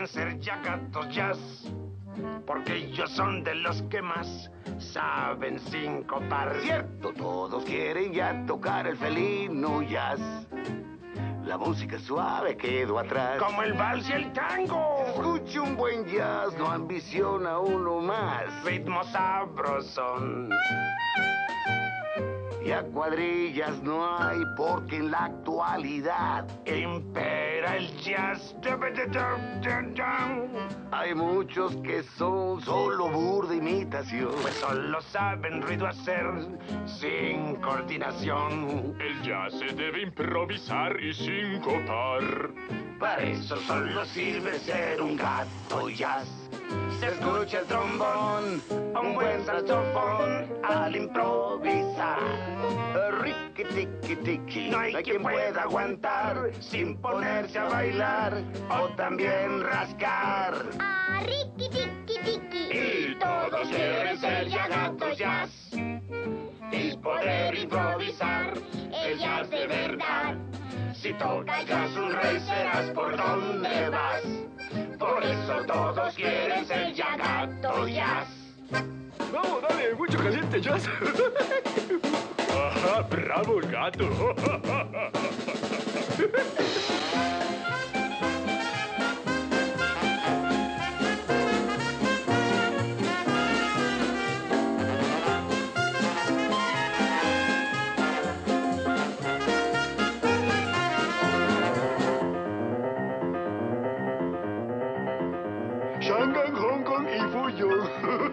quieren ser Yagatos Jazz, porque ellos son de los que más saben sincopar. Cierto, todos quieren ya tocar el felino jazz. La música suave quedó atrás. Como el vals y el tango. Escuche un buen jazz, no ambiciona uno más. Ritmo sabrosón. Ya cuadrillas no hay porque en la actualidad impera el jazz. Hay muchos que son solo burda imitación. Pues solo saben ruido hacer sin coordinación. El jazz se debe improvisar y sincopar. Para eso solo sirve ser un gato jazz. Se escucha el trombón, un buen saxofón al improvisar. Riqui, tiqui, tiqui. No hay quien pueda aguantar sin ponerse a bailar o también rascar. Ah, riqui, tiqui, tiqui. Y todos quieren ser Yagatos Jazz y poder improvisar el jazz de verdad. Si tocas jazz un rey serás por donde vas. Por eso todos quieren ser Yagatos Jazz. Vamos, dale, mucho caliente jazz. Ajá, bravo el gato. Shanghai, Hong Kong y Fuyong.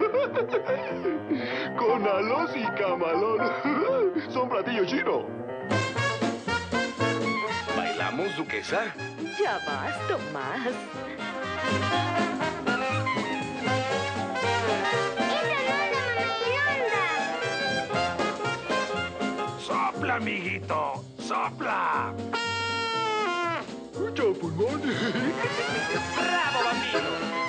Con alos y camalón. Son platillos chinos. ¿Bailamos, duquesa? Ya vas, Tomás. ¡Sopla, amiguito! ¡Sopla! ¡Mucho pulmón! ¡Bravo, bambino!